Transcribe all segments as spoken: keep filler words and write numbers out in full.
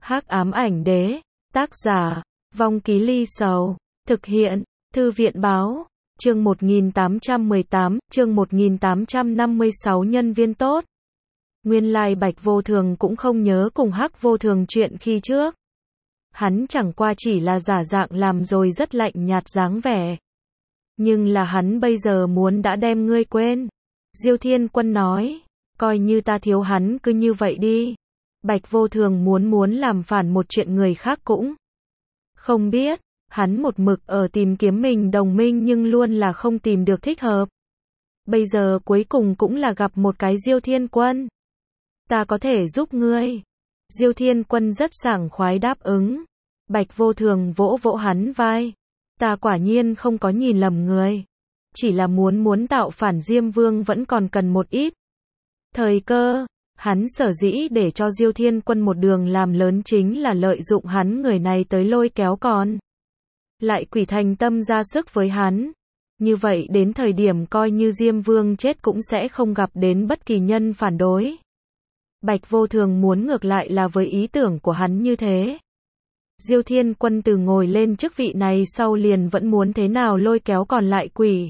Hắc ám ảnh đế, tác giả, Vong Ký Ly Sầu, thực hiện, Thư viện báo, chương một nghìn tám trăm mười tám, chương một nghìn tám trăm năm mươi sáu nhân viên tốt. Nguyên lai Bạch Vô Thường cũng không nhớ cùng Hắc Vô Thường chuyện khi trước. Hắn chẳng qua chỉ là giả dạng làm rồi rất lạnh nhạt dáng vẻ. Nhưng là hắn bây giờ muốn đã đem ngươi quên. Diêu Thiên Quân nói, coi như ta thiếu hắn cứ như vậy đi. Bạch Vô Thường muốn muốn làm phản một chuyện người khác cũng không biết. Hắn một mực ở tìm kiếm mình đồng minh nhưng luôn là không tìm được thích hợp. Bây giờ cuối cùng cũng là gặp một cái Diêu Thiên Quân. Ta có thể giúp ngươi. Diêu Thiên Quân rất sảng khoái đáp ứng. Bạch Vô Thường vỗ vỗ hắn vai. Ta quả nhiên không có nhìn lầm người. Chỉ là muốn muốn tạo phản Diêm Vương vẫn còn cần một ít thời cơ. Hắn sở dĩ để cho Diêu Thiên Quân một đường làm lớn chính là lợi dụng hắn người này tới lôi kéo còn lại quỷ thành tâm ra sức với hắn. Như vậy đến thời điểm coi như Diêm Vương chết cũng sẽ không gặp đến bất kỳ nhân phản đối. Bạch Vô Thường muốn ngược lại là với ý tưởng của hắn như thế. Diêu Thiên Quân từ ngồi lên chức vị này sau liền vẫn muốn thế nào lôi kéo còn lại quỷ.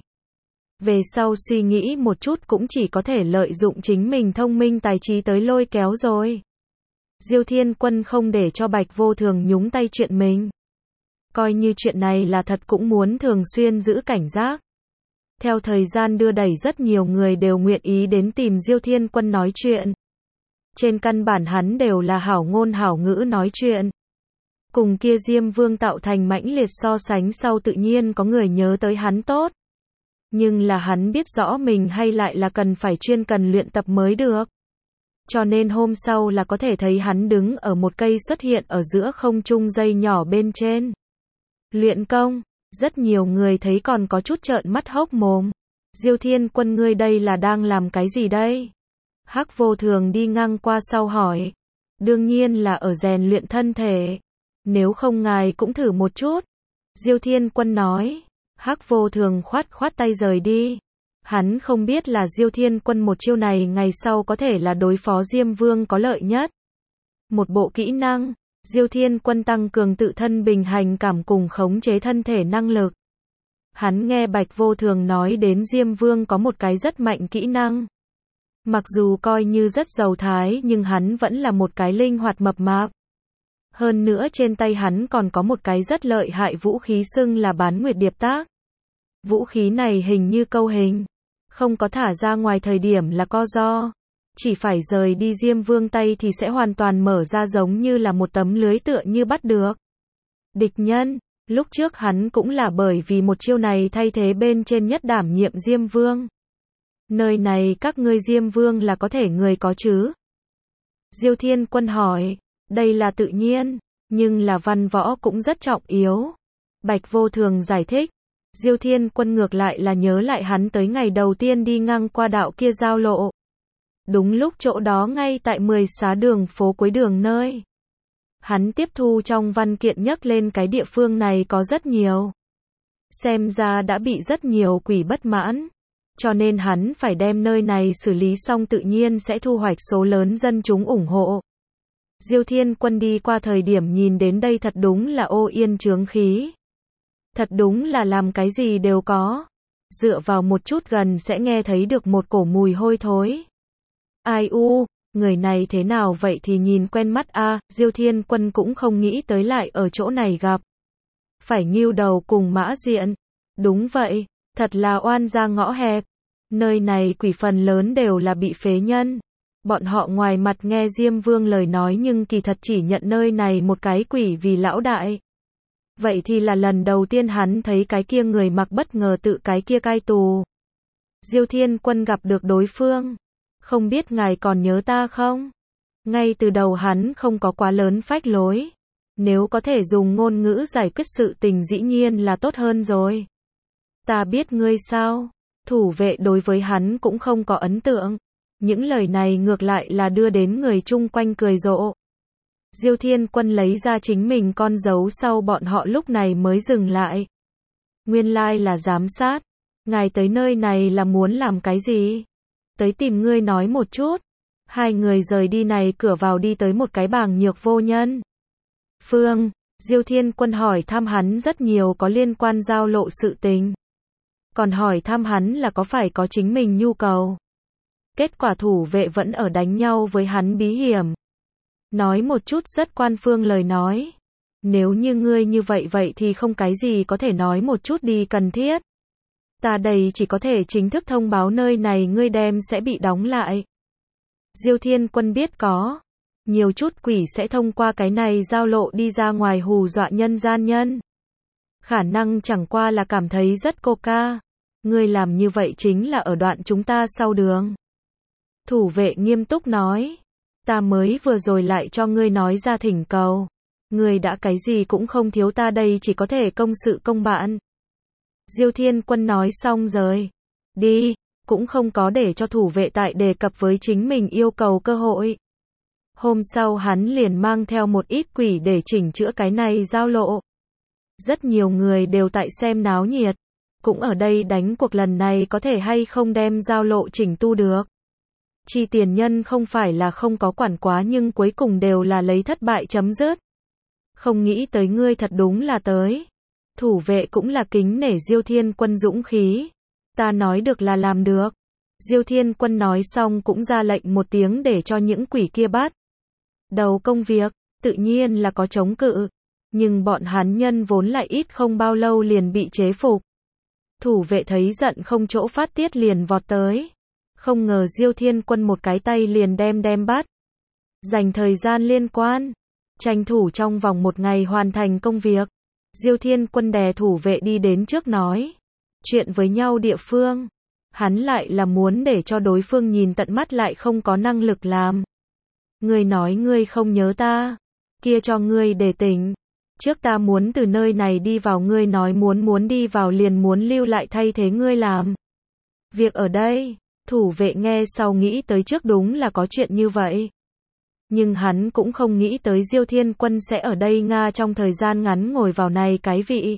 Về sau suy nghĩ một chút cũng chỉ có thể lợi dụng chính mình thông minh tài trí tới lôi kéo rồi. Diêu Thiên Quân không để cho Bạch Vô Thường nhúng tay chuyện mình. Coi như chuyện này là thật cũng muốn thường xuyên giữ cảnh giác. Theo thời gian đưa đẩy rất nhiều người đều nguyện ý đến tìm Diêu Thiên Quân nói chuyện. Trên căn bản hắn đều là hảo ngôn hảo ngữ nói chuyện. Cùng kia Diêm Vương tạo thành mãnh liệt so sánh sau tự nhiên có người nhớ tới hắn tốt. Nhưng là hắn biết rõ mình hay lại là cần phải chuyên cần luyện tập mới được. Cho nên hôm sau là có thể thấy hắn đứng ở một cây xuất hiện ở giữa không trung dây nhỏ bên trên. Luyện công, rất nhiều người thấy còn có chút trợn mắt hốc mồm. Diêu Thiên Quân ngươi đây là đang làm cái gì đây? Hắc Vô Thường đi ngang qua sau hỏi. Đương nhiên là ở rèn luyện thân thể. Nếu không ngài cũng thử một chút. Diêu Thiên Quân nói. Hắc Vô Thường khoát khoát tay rời đi. Hắn không biết là Diêu Thiên Quân một chiêu này ngày sau có thể là đối phó Diêm Vương có lợi nhất. Một bộ kỹ năng, Diêu Thiên Quân tăng cường tự thân bình hành cảm cùng khống chế thân thể năng lực. Hắn nghe Bạch Vô Thường nói đến Diêm Vương có một cái rất mạnh kỹ năng. Mặc dù coi như rất giàu thái nhưng hắn vẫn là một cái linh hoạt mập mạp. Hơn nữa trên tay hắn còn có một cái rất lợi hại vũ khí xưng là Bán Nguyệt Điệp Tác. Vũ khí này hình như câu hình. Không có thả ra ngoài thời điểm là co ro. Chỉ phải rời đi Diêm Vương tay thì sẽ hoàn toàn mở ra giống như là một tấm lưới tựa như bắt được địch nhân. Lúc trước hắn cũng là bởi vì một chiêu này thay thế bên trên nhất đảm nhiệm Diêm Vương. Nơi này các ngươi Diêm Vương là có thể người có chứ? Diêu Thiên Quân hỏi. Đây là tự nhiên, nhưng là văn võ cũng rất trọng yếu. Bạch Vô Thường giải thích. Diêu Thiên Quân ngược lại là nhớ lại hắn tới ngày đầu tiên đi ngang qua đạo kia giao lộ. Đúng lúc chỗ đó ngay tại mười xá đường phố cuối đường nơi. Hắn tiếp thu trong văn kiện nhắc lên cái địa phương này có rất nhiều. Xem ra đã bị rất nhiều quỷ bất mãn. Cho nên hắn phải đem nơi này xử lý xong tự nhiên sẽ thu hoạch số lớn dân chúng ủng hộ. Diêu Thiên Quân đi qua thời điểm nhìn đến đây thật đúng là ô yên chướng khí. Thật đúng là làm cái gì đều có. Dựa vào một chút gần sẽ nghe thấy được một cổ mùi hôi thối. Ai u, người này thế nào vậy thì nhìn quen mắt a. À, Diêu Thiên Quân cũng không nghĩ tới lại ở chỗ này gặp. Phải Ngưu Đầu cùng Mã Diện. Đúng vậy, thật là oan ra ngõ hẹp. Nơi này quỷ phần lớn đều là bị phế nhân. Bọn họ ngoài mặt nghe Diêm Vương lời nói nhưng kỳ thật chỉ nhận nơi này một cái quỷ vì lão đại. Vậy thì là lần đầu tiên hắn thấy cái kia người mặc bất ngờ tự cái kia cai tù. Diêu Thiên Quân gặp được đối phương. Không biết ngài còn nhớ ta không? Ngay từ đầu hắn không có quá lớn phách lối. Nếu có thể dùng ngôn ngữ giải quyết sự tình dĩ nhiên là tốt hơn rồi. Ta biết ngươi sao? Thủ vệ đối với hắn cũng không có ấn tượng. Những lời này ngược lại là đưa đến người chung quanh cười rộ. Diêu Thiên Quân lấy ra chính mình con dấu sau bọn họ lúc này mới dừng lại. Nguyên lai là giám sát. Ngài tới nơi này là muốn làm cái gì? Tới tìm ngươi nói một chút. Hai người rời đi này cửa vào đi tới một cái bảng nhược vô nhân. phương. Diêu Thiên Quân hỏi thăm hắn rất nhiều có liên quan giao lộ sự tình. Còn hỏi thăm hắn là có phải có chính mình nhu cầu. Kết quả thủ vệ vẫn ở đánh nhau với hắn bí hiểm. Nói một chút rất quan phương lời nói. Nếu như ngươi như vậy vậy thì không cái gì có thể nói một chút đi cần thiết. Ta đây chỉ có thể chính thức thông báo nơi này ngươi đem sẽ bị đóng lại. Diêu Thiên Quân biết có nhiều chút quỷ sẽ thông qua cái này giao lộ đi ra ngoài hù dọa nhân gian nhân. Khả năng chẳng qua là cảm thấy rất coca. Ngươi làm như vậy chính là ở đoạn chúng ta sau đường. Thủ vệ nghiêm túc nói. Ta mới vừa rồi lại cho ngươi nói ra thỉnh cầu. Ngươi đã cái gì cũng không thiếu ta đây chỉ có thể công sự công bạn. Diêu Thiên Quân nói xong rồi. Đi, cũng không có để cho thủ vệ tại đề cập với chính mình yêu cầu cơ hội. Hôm sau hắn liền mang theo một ít quỷ để chỉnh chữa cái này giao lộ. Rất nhiều người đều tại xem náo nhiệt. Cũng ở đây đánh cuộc lần này có thể hay không đem giao lộ chỉnh tu được. Chi tiền nhân không phải là không có quản quá nhưng cuối cùng đều là lấy thất bại chấm dứt. Không nghĩ tới ngươi thật đúng là tới. Thủ vệ cũng là kính nể Diêu Thiên Quân dũng khí. Ta nói được là làm được. Diêu Thiên Quân nói xong cũng ra lệnh một tiếng để cho những quỷ kia bắt đầu công việc, tự nhiên là có chống cự. Nhưng bọn hắn nhân vốn lại ít không bao lâu liền bị chế phục. Thủ vệ thấy giận không chỗ phát tiết liền vọt tới. Không ngờ Diêu Thiên Quân một cái tay liền đem đem bắt. Dành thời gian liên quan. Tranh thủ trong vòng một ngày hoàn thành công việc. Diêu Thiên Quân đè thủ vệ đi đến trước nói. Chuyện với nhau địa phương. Hắn lại là muốn để cho đối phương nhìn tận mắt lại không có năng lực làm. Ngươi nói ngươi không nhớ ta. Kia cho ngươi để tỉnh. Trước ta muốn từ nơi này đi vào ngươi nói muốn muốn đi vào liền muốn lưu lại thay thế ngươi làm. Việc ở đây. Thủ vệ nghe sau nghĩ tới trước đúng là có chuyện như vậy. Nhưng hắn cũng không nghĩ tới Diêu Thiên Quân sẽ ở đây Nga trong thời gian ngắn ngồi vào này cái vị.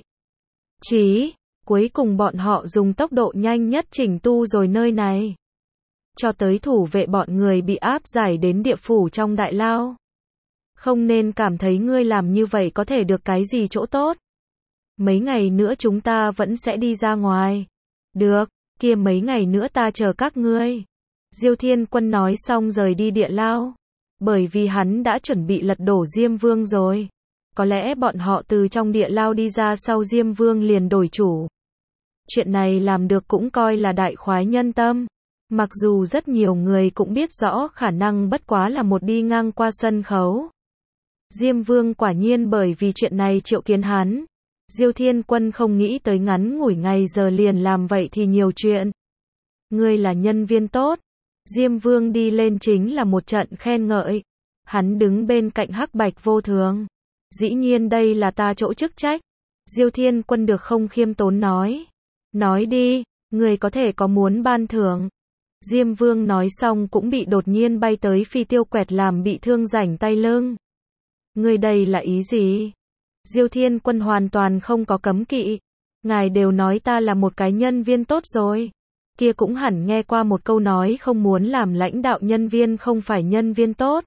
Chí, cuối cùng bọn họ dùng tốc độ nhanh nhất chỉnh tu rồi nơi này. Cho tới thủ vệ bọn người bị áp giải đến địa phủ trong đại lao. Không nên cảm thấy ngươi làm như vậy có thể được cái gì chỗ tốt. Mấy ngày nữa chúng ta vẫn sẽ đi ra ngoài. Được, kia mấy ngày nữa ta chờ các ngươi. Diêu Thiên Quân nói xong rời đi địa lao. Bởi vì hắn đã chuẩn bị lật đổ Diêm Vương rồi. Có lẽ bọn họ từ trong địa lao đi ra sau Diêm Vương liền đổi chủ. Chuyện này làm được cũng coi là đại khoái nhân tâm. Mặc dù rất nhiều người cũng biết rõ khả năng bất quá là một đi ngang qua sân khấu. Diêm Vương quả nhiên bởi vì chuyện này triệu kiến hắn. Diêu Thiên Quân không nghĩ tới ngắn ngủi ngày giờ liền làm vậy thì nhiều chuyện. Ngươi là nhân viên tốt. Diêm Vương đi lên chính là một trận khen ngợi. Hắn đứng bên cạnh Hắc Bạch Vô Thường. Dĩ nhiên đây là ta chỗ chức trách. Diêu Thiên Quân được không khiêm tốn nói. Nói đi, người có thể có muốn ban thưởng. Diêm Vương nói xong cũng bị đột nhiên bay tới phi tiêu quẹt làm bị thương rảnh tay lưng. Người đây là ý gì? Diêu Thiên Quân hoàn toàn không có cấm kỵ. Ngài đều nói ta là một cái nhân viên tốt rồi. Kia cũng hẳn nghe qua một câu nói không muốn làm lãnh đạo nhân viên không phải nhân viên tốt.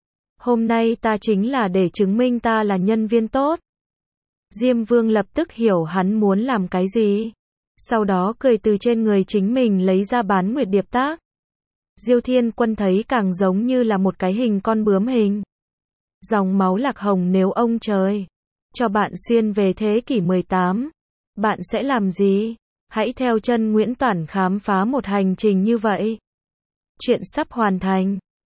Hôm nay ta chính là để chứng minh ta là nhân viên tốt. Diêm Vương lập tức hiểu hắn muốn làm cái gì. Sau đó cười từ trên người chính mình lấy ra bán nguyệt điệp tác. Diêu Thiên Quân thấy càng giống như là một cái hình con bướm hình. Dòng máu lạc hồng nếu ông trời cho bạn xuyên về thế kỷ mười tám. Bạn sẽ làm gì? Hãy theo chân Nguyễn Toản khám phá một hành trình như vậy. Chuyện sắp hoàn thành.